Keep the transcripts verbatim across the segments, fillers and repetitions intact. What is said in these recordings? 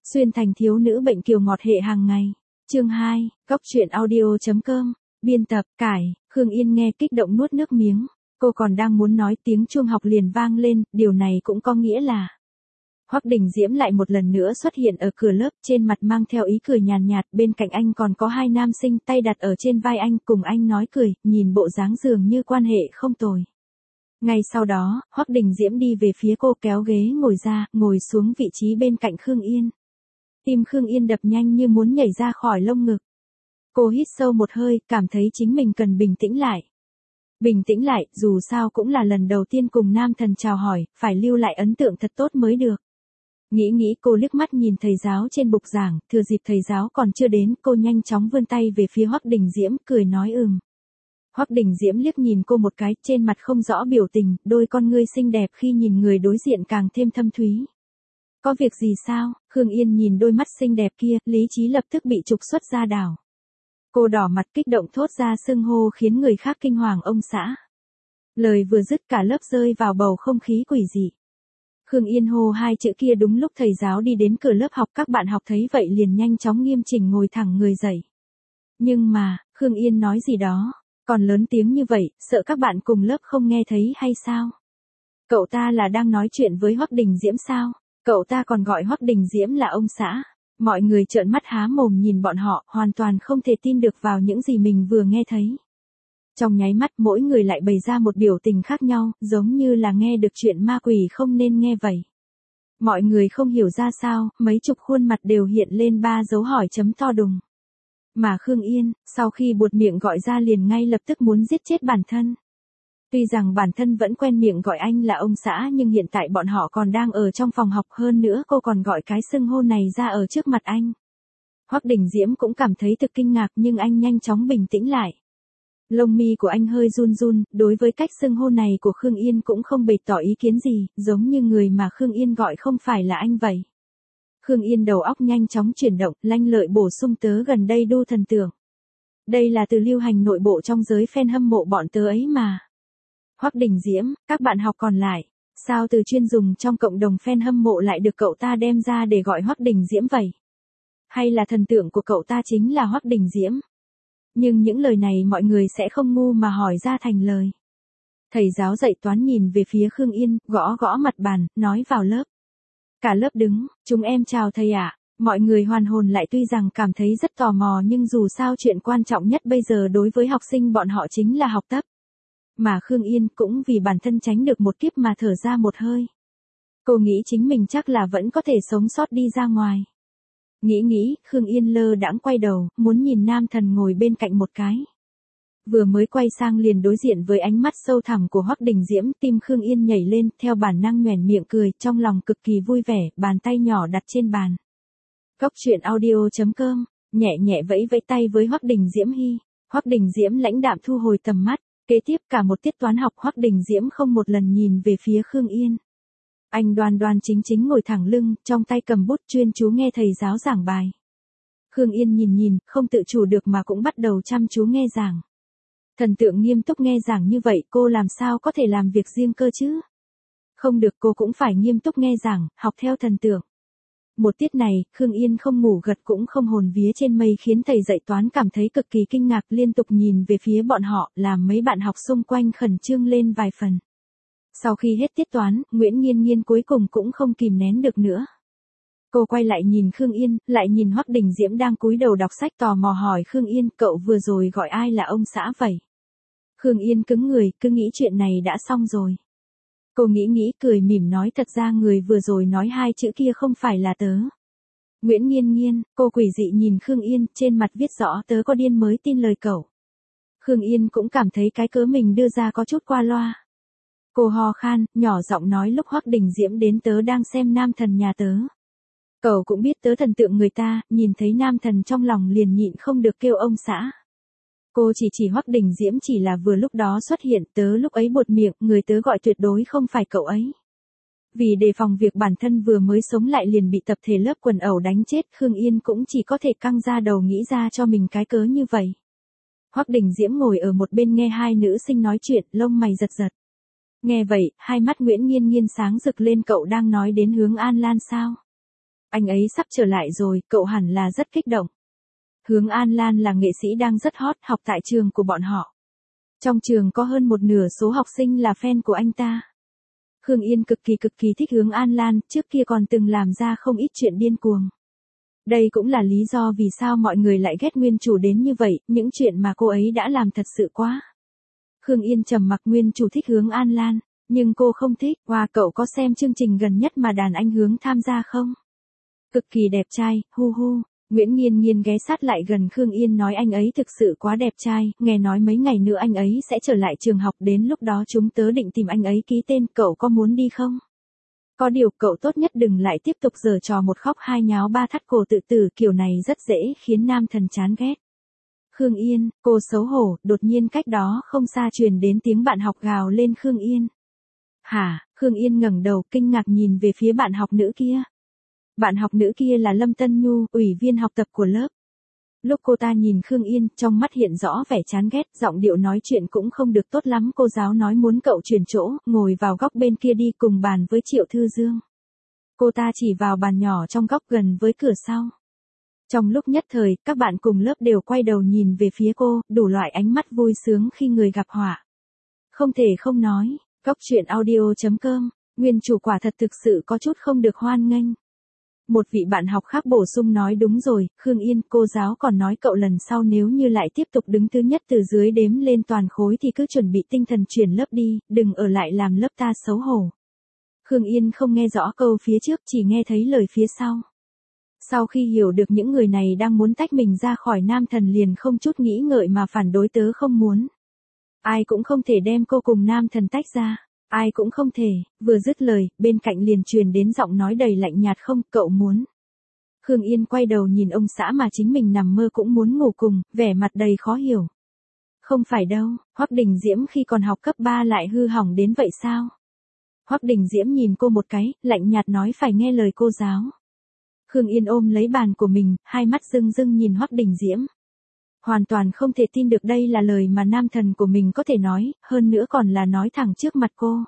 Xuyên thành thiếu nữ bệnh kiều ngọt hệ hàng ngày. Chương hai, Góc truyện audio.com. Biên tập, Cải. Khương Yên nghe kích động nuốt nước miếng. Cô còn đang muốn nói tiếng chuông học liền vang lên, điều này cũng có nghĩa là Hoắc Đình Diễm lại một lần nữa xuất hiện ở cửa lớp, trên mặt mang theo ý cười nhàn nhạt, bên cạnh anh còn có hai nam sinh, tay đặt ở trên vai anh, cùng anh nói cười, nhìn bộ dáng dường như quan hệ không tồi. Ngay sau đó, Hoắc Đình Diễm đi về phía cô, kéo ghế ngồi ra, ngồi xuống vị trí bên cạnh Khương Yên. Tim Khương Yên đập nhanh như muốn nhảy ra khỏi lông ngực. Cô hít sâu một hơi, cảm thấy chính mình cần bình tĩnh lại. Bình tĩnh lại, dù sao cũng là lần đầu tiên cùng nam thần chào hỏi, phải lưu lại ấn tượng thật tốt mới được. Nghĩ nghĩ cô liếc mắt nhìn thầy giáo trên bục giảng, thừa dịp thầy giáo còn chưa đến, cô nhanh chóng vươn tay về phía Hoắc Đình Diễm, cười nói ừm. Hoắc Đình Diễm liếc nhìn cô một cái, trên mặt không rõ biểu tình, đôi con ngươi xinh đẹp khi nhìn người đối diện càng thêm thâm thúy. Có việc gì sao? Khương Yên nhìn đôi mắt xinh đẹp kia, lý trí lập tức bị trục xuất ra đảo. Cô đỏ mặt kích động thốt ra xưng hô khiến người khác kinh hoàng ông xã. Lời vừa dứt cả lớp rơi vào bầu không khí quỷ dị. Khương Yên hô hai chữ kia đúng lúc thầy giáo đi đến cửa lớp học, các bạn học thấy vậy liền nhanh chóng nghiêm chỉnh ngồi thẳng người dậy. Nhưng mà, Khương Yên nói gì đó, còn lớn tiếng như vậy, sợ các bạn cùng lớp không nghe thấy hay sao? Cậu ta là đang nói chuyện với Hoắc Đình Diễm sao? Cậu ta còn gọi Hoắc Đình Diễm là ông xã. Mọi người trợn mắt há mồm nhìn bọn họ, hoàn toàn không thể tin được vào những gì mình vừa nghe thấy. Trong nháy mắt mỗi người lại bày ra một biểu tình khác nhau, giống như là nghe được chuyện ma quỷ không nên nghe vậy. Mọi người không hiểu ra sao, mấy chục khuôn mặt đều hiện lên ba dấu hỏi chấm to đùng. Mà Khương Yên, sau khi buột miệng gọi ra liền ngay lập tức muốn giết chết bản thân. Tuy rằng bản thân vẫn quen miệng gọi anh là ông xã, nhưng hiện tại bọn họ còn đang ở trong phòng học, hơn nữa cô còn gọi cái xưng hô này ra ở trước mặt anh. Hoắc Đình Diễm cũng cảm thấy thực kinh ngạc, nhưng anh nhanh chóng bình tĩnh lại. Lông mi của anh hơi run run, đối với cách xưng hô này của Khương Yên cũng không bày tỏ ý kiến gì, giống như người mà Khương Yên gọi không phải là anh vậy. Khương Yên đầu óc nhanh chóng chuyển động, lanh lợi bổ sung tớ gần đây đu thần tượng. Đây là từ lưu hành nội bộ trong giới fan hâm mộ bọn tớ ấy mà. Hoắc Đình Diễm, các bạn học còn lại, sao từ chuyên dùng trong cộng đồng fan hâm mộ lại được cậu ta đem ra để gọi Hoắc Đình Diễm vậy? Hay là thần tượng của cậu ta chính là Hoắc Đình Diễm? Nhưng những lời này mọi người sẽ không ngu mà hỏi ra thành lời. Thầy giáo dạy toán nhìn về phía Khương Yên, gõ gõ mặt bàn, nói vào lớp. Cả lớp đứng, chúng em chào thầy ạ. Mọi người hoàn hồn lại, tuy rằng cảm thấy rất tò mò nhưng dù sao chuyện quan trọng nhất bây giờ đối với học sinh bọn họ chính là học tập. Mà Khương Yên cũng vì bản thân tránh được một kiếp mà thở ra một hơi. Cô nghĩ chính mình chắc là vẫn có thể sống sót đi ra ngoài. Nghĩ nghĩ, Khương Yên lơ đãng quay đầu, muốn nhìn nam thần ngồi bên cạnh một cái. Vừa mới quay sang liền đối diện với ánh mắt sâu thẳm của Hoắc Đình Diễm, tim Khương Yên nhảy lên, theo bản năng nhoẻn miệng cười, trong lòng cực kỳ vui vẻ, bàn tay nhỏ đặt trên bàn. Góc truyện audio.com, nhẹ nhẹ vẫy vẫy tay với Hoắc Đình Diễm hi. Hoắc Đình Diễm lãnh đạm thu hồi tầm mắt, kế tiếp cả một tiết toán học Hoắc Đình Diễm không một lần nhìn về phía Khương Yên. Anh đoan đoan chính chính ngồi thẳng lưng, trong tay cầm bút chuyên chú nghe thầy giáo giảng bài. Khương Yên nhìn nhìn, không tự chủ được mà cũng bắt đầu chăm chú nghe giảng. Thần tượng nghiêm túc nghe giảng như vậy, cô làm sao có thể làm việc riêng cơ chứ? Không được, cô cũng phải nghiêm túc nghe giảng, học theo thần tượng. Một tiết này, Khương Yên không ngủ gật cũng không hồn vía trên mây, khiến thầy dạy toán cảm thấy cực kỳ kinh ngạc, liên tục nhìn về phía bọn họ, làm mấy bạn học xung quanh khẩn trương lên vài phần. Sau khi hết tiết toán, Nguyễn Nghiên Nghiên cuối cùng cũng không kìm nén được nữa. Cô quay lại nhìn Khương Yên, lại nhìn Hoắc Đình Diễm đang cúi đầu đọc sách, tò mò hỏi Khương Yên, cậu vừa rồi gọi ai là ông xã vậy? Khương Yên cứng người, cứ nghĩ chuyện này đã xong rồi. Cô nghĩ nghĩ cười mỉm nói, thật ra người vừa rồi nói hai chữ kia không phải là tớ. Nguyễn Nghiên Nghiên, cô quỷ dị nhìn Khương Yên, trên mặt viết rõ tớ có điên mới tin lời cậu. Khương Yên cũng cảm thấy cái cớ mình đưa ra có chút qua loa. Cô ho khan, nhỏ giọng nói, lúc Hoắc Đình Diễm đến tớ đang xem nam thần nhà tớ. Cậu cũng biết tớ thần tượng người ta, nhìn thấy nam thần trong lòng liền nhịn không được kêu ông xã. Cô chỉ chỉ Hoắc Đình Diễm chỉ là vừa lúc đó xuất hiện, tớ lúc ấy buột miệng, người tớ gọi tuyệt đối không phải cậu ấy. Vì đề phòng việc bản thân vừa mới sống lại liền bị tập thể lớp quần ẩu đánh chết, Khương Yên cũng chỉ có thể căng ra đầu nghĩ ra cho mình cái cớ như vậy. Hoắc Đình Diễm ngồi ở một bên nghe hai nữ sinh nói chuyện, lông mày giật giật. Nghe vậy, hai mắt Nguyễn Nghiên Nghiên sáng rực lên, cậu đang nói đến Hướng An Lan sao? Anh ấy sắp trở lại rồi, cậu hẳn là rất kích động. Hướng An Lan là nghệ sĩ đang rất hot, học tại trường của bọn họ. Trong trường có hơn một nửa số học sinh là fan của anh ta. Khương Yên cực kỳ cực kỳ thích Hướng An Lan, trước kia còn từng làm ra không ít chuyện điên cuồng. Đây cũng là lý do vì sao mọi người lại ghét nguyên chủ đến như vậy, những chuyện mà cô ấy đã làm thật sự quá. Khương Yên trầm mặc, nguyên chủ thích Hướng An Lan, nhưng cô không thích. Wow, cậu có xem chương trình gần nhất mà đàn anh Hướng tham gia không? Cực kỳ đẹp trai, hu hu. Nguyễn Nghiên Nghiên ghé sát lại gần Khương Yên nói anh ấy thực sự quá đẹp trai, nghe nói mấy ngày nữa anh ấy sẽ trở lại trường học, đến lúc đó chúng tớ định tìm anh ấy ký tên, cậu có muốn đi không? Có điều cậu tốt nhất đừng lại tiếp tục giở trò một khóc hai nháo ba thắt cổ tự tử, kiểu này rất dễ khiến nam thần chán ghét. Khương Yên, cô xấu hổ, đột nhiên cách đó không xa truyền đến tiếng bạn học gào lên Khương Yên. Hả? Khương Yên ngẩng đầu kinh ngạc nhìn về phía bạn học nữ kia. Bạn học nữ kia là Lâm Tân Nhu, ủy viên học tập của lớp. Lúc cô ta nhìn Khương Yên, trong mắt hiện rõ vẻ chán ghét, giọng điệu nói chuyện cũng không được tốt lắm. Cô giáo nói muốn cậu chuyển chỗ, ngồi vào góc bên kia đi, cùng bàn với Triệu Thư Dương. Cô ta chỉ vào bàn nhỏ trong góc gần với cửa sau. Trong lúc nhất thời, các bạn cùng lớp đều quay đầu nhìn về phía cô, đủ loại ánh mắt vui sướng khi người gặp họa. Không thể không nói, Góc truyện audio chấm com, nguyên chủ quả thật thực sự có chút không được hoan nghênh. Một vị bạn học khác bổ sung nói đúng rồi, Khương Yên, cô giáo còn nói cậu lần sau nếu như lại tiếp tục đứng thứ nhất từ dưới đếm lên toàn khối thì cứ chuẩn bị tinh thần chuyển lớp đi, đừng ở lại làm lớp ta xấu hổ. Khương Yên không nghe rõ câu phía trước, chỉ nghe thấy lời phía sau. Sau khi hiểu được những người này đang muốn tách mình ra khỏi nam thần liền không chút nghĩ ngợi mà phản đối, tớ không muốn. Ai cũng không thể đem cô cùng nam thần tách ra. Ai cũng không thể. Vừa dứt lời, bên cạnh liền truyền đến giọng nói đầy lạnh nhạt, không, cậu muốn. Khương Yên quay đầu nhìn ông xã mà chính mình nằm mơ cũng muốn ngủ cùng, vẻ mặt đầy khó hiểu. Không phải đâu, Hoắc Đình Diễm khi còn học cấp ba lại hư hỏng đến vậy sao? Hoắc Đình Diễm nhìn cô một cái, lạnh nhạt nói phải nghe lời cô giáo. Khương Yên ôm lấy bàn của mình, hai mắt rưng rưng nhìn Hoắc Đình Diễm. Hoàn toàn không thể tin được đây là lời mà nam thần của mình có thể nói, hơn nữa còn là nói thẳng trước mặt cô.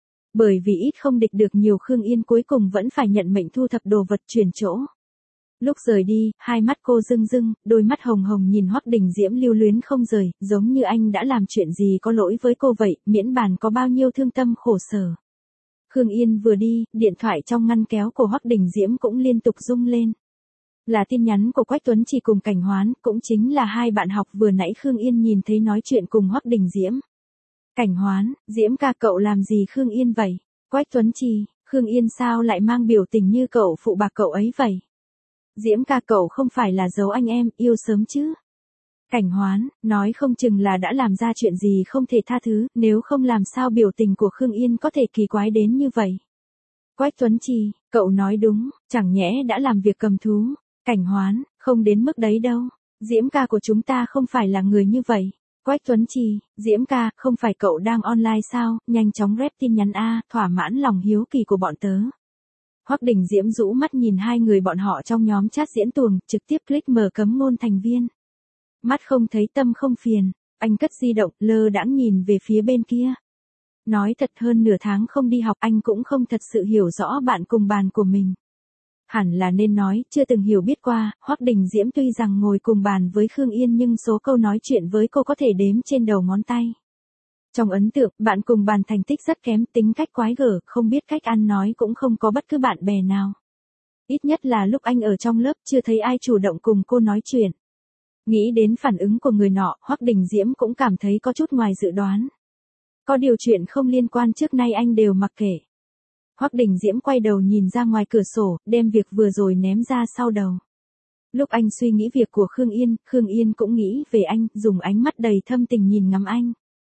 Bởi vì ít không địch được nhiều, Khương Yên cuối cùng vẫn phải nhận mệnh thu thập đồ vật chuyển chỗ. Lúc rời đi, hai mắt cô rưng rưng, đôi mắt hồng hồng nhìn Hoắc Đình Diễm lưu luyến không rời, giống như anh đã làm chuyện gì có lỗi với cô vậy, miễn bàn có bao nhiêu thương tâm khổ sở. Khương Yên vừa đi, điện thoại trong ngăn kéo của Hoắc Đình Diễm cũng liên tục rung lên. Là tin nhắn của Quách Tuấn Trì cùng Cảnh Hoán, cũng chính là hai bạn học vừa nãy Khương Yên nhìn thấy nói chuyện cùng Hoắc Đình Diễm. Cảnh Hoán, Diễm ca cậu làm gì Khương Yên vậy? Quách Tuấn Trì, Khương Yên sao lại mang biểu tình như cậu phụ bạc cậu ấy vậy? Diễm ca cậu không phải là giấu anh em, yêu sớm chứ? Cảnh Hoán, nói không chừng là đã làm ra chuyện gì không thể tha thứ, nếu không làm sao biểu tình của Khương Yên có thể kỳ quái đến như vậy? Quách Tuấn Trì, cậu nói đúng, chẳng nhẽ đã làm việc cầm thú. Cảnh Hoán, không đến mức đấy đâu. Diễm ca của chúng ta không phải là người như vậy. Quách Tuấn Trì, Diễm ca, không phải cậu đang online sao, nhanh chóng rep tin nhắn A, thỏa mãn lòng hiếu kỳ của bọn tớ. Hoắc Đình Diễm rũ mắt nhìn hai người bọn họ trong nhóm chat diễn tuồng, trực tiếp click mở cấm ngôn thành viên. Mắt không thấy tâm không phiền, anh cất di động, lơ đãng nhìn về phía bên kia. Nói thật, hơn nửa tháng không đi học anh cũng không thật sự hiểu rõ bạn cùng bàn của mình. Hẳn là nên nói, chưa từng hiểu biết qua, Hoắc Đình Diễm tuy rằng ngồi cùng bàn với Khương Yên nhưng số câu nói chuyện với cô có thể đếm trên đầu ngón tay. Trong ấn tượng, bạn cùng bàn thành tích rất kém, tính cách quái gở, không biết cách ăn nói cũng không có bất cứ bạn bè nào. Ít nhất là lúc anh ở trong lớp chưa thấy ai chủ động cùng cô nói chuyện. Nghĩ đến phản ứng của người nọ, Hoắc Đình Diễm cũng cảm thấy có chút ngoài dự đoán. Có điều chuyện không liên quan trước nay anh đều mặc kệ. Hoắc Đình Diễm quay đầu nhìn ra ngoài cửa sổ, đem việc vừa rồi ném ra sau đầu. Lúc anh suy nghĩ việc của Khương Yên, Khương Yên cũng nghĩ về anh, dùng ánh mắt đầy thâm tình nhìn ngắm anh.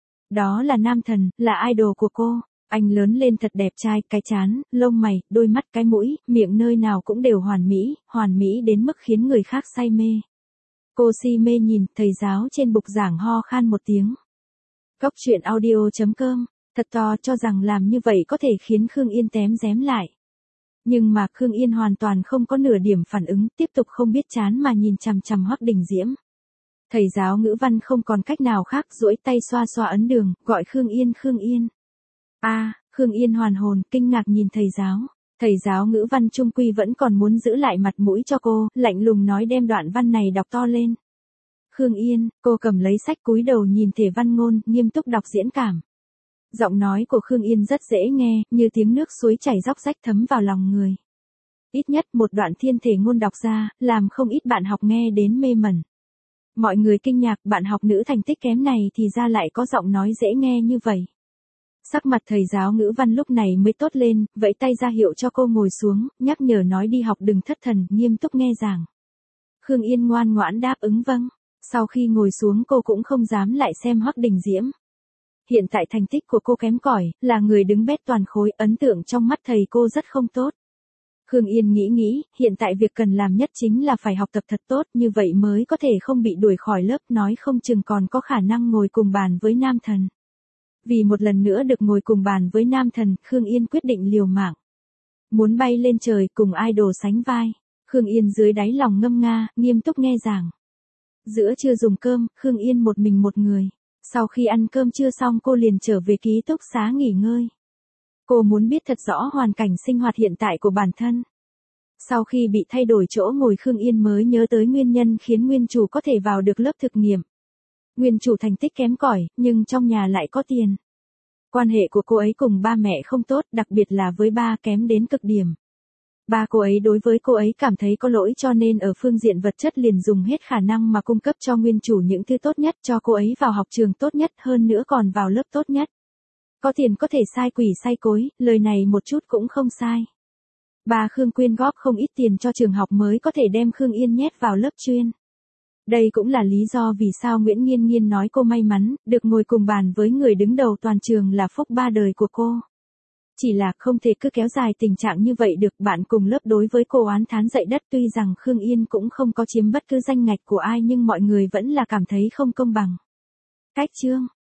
Đó là nam thần, là idol của cô. Anh lớn lên thật đẹp trai, cái trán, lông mày, đôi mắt, cái mũi, miệng nơi nào cũng đều hoàn mỹ, hoàn mỹ đến mức khiến người khác say mê. Cô si mê nhìn, thầy giáo trên bục giảng ho khan một tiếng. Góc truyện audio chấm com, thật to cho rằng làm như vậy có thể khiến Khương Yên tém dém lại. Nhưng mà Khương Yên hoàn toàn không có nửa điểm phản ứng, tiếp tục không biết chán mà nhìn chằm chằm Hoắc Đình Diễm. Thầy giáo ngữ văn không còn cách nào khác, duỗi tay xoa xoa ấn đường, gọi Khương Yên, Khương Yên. A, à, Khương Yên hoàn hồn, kinh ngạc nhìn thầy giáo. Thầy giáo ngữ văn trung quy vẫn còn muốn giữ lại mặt mũi cho cô, lạnh lùng nói đem đoạn văn này đọc to lên. Khương Yên, cô cầm lấy sách cúi đầu nhìn thể văn ngôn, nghiêm túc đọc diễn cảm. Giọng nói của Khương Yên rất dễ nghe, như tiếng nước suối chảy róc rách thấm vào lòng người. Ít nhất một đoạn thiên thể ngôn đọc ra, làm không ít bạn học nghe đến mê mẩn. Mọi người kinh ngạc bạn học nữ thành tích kém này thì ra lại có giọng nói dễ nghe như vậy. Sắc mặt thầy giáo ngữ văn lúc này mới tốt lên, vẫy tay ra hiệu cho cô ngồi xuống, nhắc nhở nói đi học đừng thất thần, nghiêm túc nghe giảng. Khương Yên ngoan ngoãn đáp ứng vâng. Sau khi ngồi xuống cô cũng không dám lại xem Hoắc Đình Diễm. Hiện tại thành tích của cô kém cỏi, là người đứng bét toàn khối, ấn tượng trong mắt thầy cô rất không tốt. Khương Yên nghĩ nghĩ, hiện tại việc cần làm nhất chính là phải học tập thật tốt, như vậy mới có thể không bị đuổi khỏi lớp, nói không chừng còn có khả năng ngồi cùng bàn với nam thần. Vì một lần nữa được ngồi cùng bàn với nam thần, Khương Yên quyết định liều mạng. Muốn bay lên trời cùng idol sánh vai. Khương Yên dưới đáy lòng ngâm nga, nghiêm túc nghe giảng. Giữa trưa dùng cơm, Khương Yên một mình một người. Sau khi ăn cơm trưa xong cô liền trở về ký túc xá nghỉ ngơi. Cô muốn biết thật rõ hoàn cảnh sinh hoạt hiện tại của bản thân. Sau khi bị thay đổi chỗ ngồi Khương Yên mới nhớ tới nguyên nhân khiến nguyên chủ có thể vào được lớp thực nghiệm. Nguyên chủ thành tích kém cỏi, nhưng trong nhà lại có tiền. Quan hệ của cô ấy cùng ba mẹ không tốt, đặc biệt là với ba kém đến cực điểm. Ba cô ấy đối với cô ấy cảm thấy có lỗi cho nên ở phương diện vật chất liền dùng hết khả năng mà cung cấp cho nguyên chủ những thứ tốt nhất, cho cô ấy vào học trường tốt nhất, hơn nữa còn vào lớp tốt nhất. Có tiền có thể sai quỷ sai cối, lời này một chút cũng không sai. Bà Khương quyên góp không ít tiền cho trường học mới có thể đem Khương Yên nhét vào lớp chuyên. Đây cũng là lý do vì sao Nguyễn Nghiên Nghiên nói cô may mắn, được ngồi cùng bàn với người đứng đầu toàn trường là phúc ba đời của cô. Chỉ là không thể cứ kéo dài tình trạng như vậy được, bạn cùng lớp đối với cô oán thán dậy đất, tuy rằng Khương Yên cũng không có chiếm bất cứ danh ngạch của ai nhưng mọi người vẫn là cảm thấy không công bằng. Cách chương